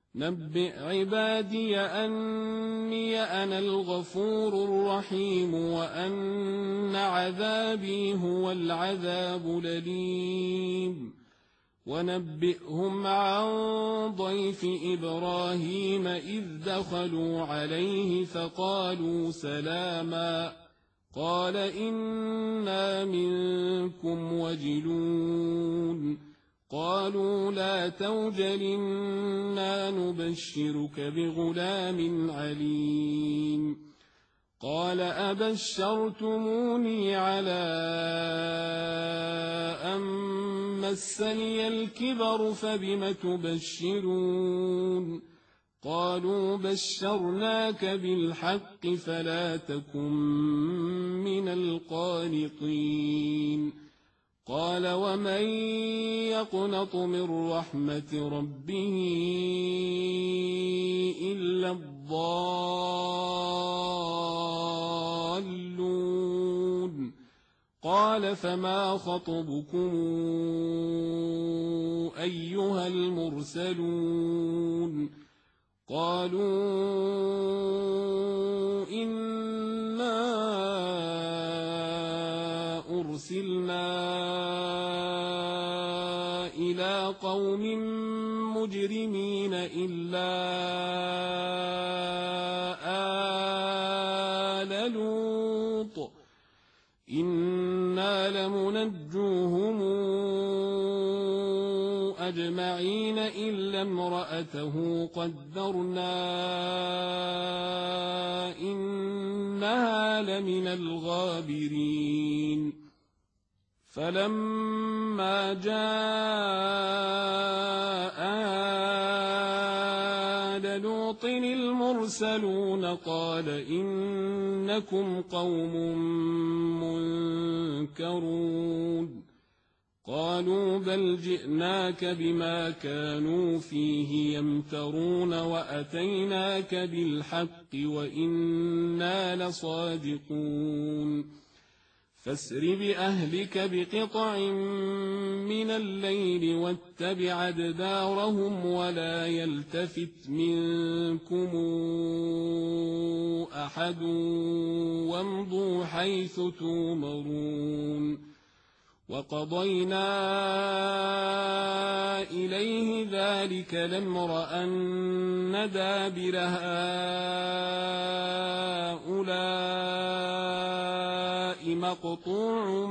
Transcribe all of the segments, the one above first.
نبئ عبادي أني أنا الغفور الرحيم وأن عذابي هو العذاب الأليم ونبئهم عن ضيف إبراهيم إذ دخلوا عليه فقالوا سلاما قال إنا منكم وجلون قالوا لا توجل إنا نبشرك بغلام عليم قال أبشرتموني على أن مسني الكبر فبم تبشرون قالوا بشرناك بالحق فلا تكن من القانطين قال ومن يقنط من رحمة ربه إلا الضالون قال فما خطبكم أيها المرسلون قالوا إنا أرسلنا إلى قوم مجرمين إلا آل لوط إنا لمنجوهم أجمعين إلا امرأته قدرنا إنها لمن الغابرين فلما جاء آل لوط المرسلون قال إنكم قوم منكرون قالوا بل جئناك بما كانوا فيه يمترون وأتيناك بالحق وإنا لصادقون فاسر بأهلك بقطع من الليل واتبع أدبارهم ولا يلتفت منكم أحد وامضوا حيث تؤمرون وقضينا إليه ذلك الأمر أن دابر هؤلاء مقطوع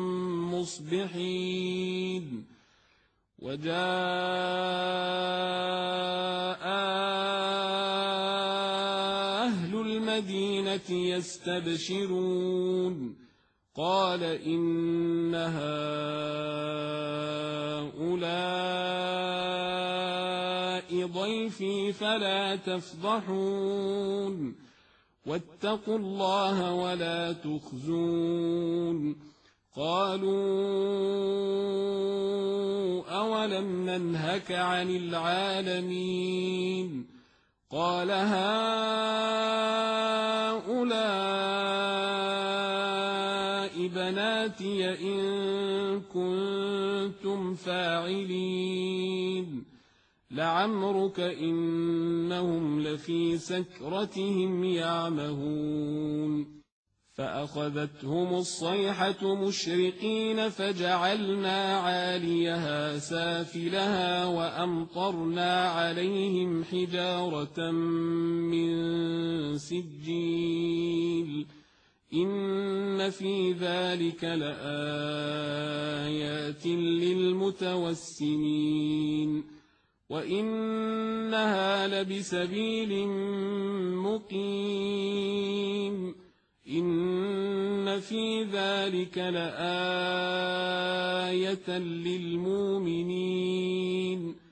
مصبحين وجاء أهل المدينة يستبشرون قال إن هؤلاء ضيفي فلا تفضحون واتقوا الله ولا تخزون قالوا أولم ننهك عن العالمين قال هؤلاء بناتي إن كنتم فاعلين لعمرك إنهم لفي سكرتهم يعمهون فأخذتهم الصيحة مشرقين فجعلنا عاليها سافلها وأمطرنا عليهم حجارة من سجيل إن في ذلك لآيات للمتوسمين وإنها لبسبيل مقيم إن في ذلك لآية للمؤمنين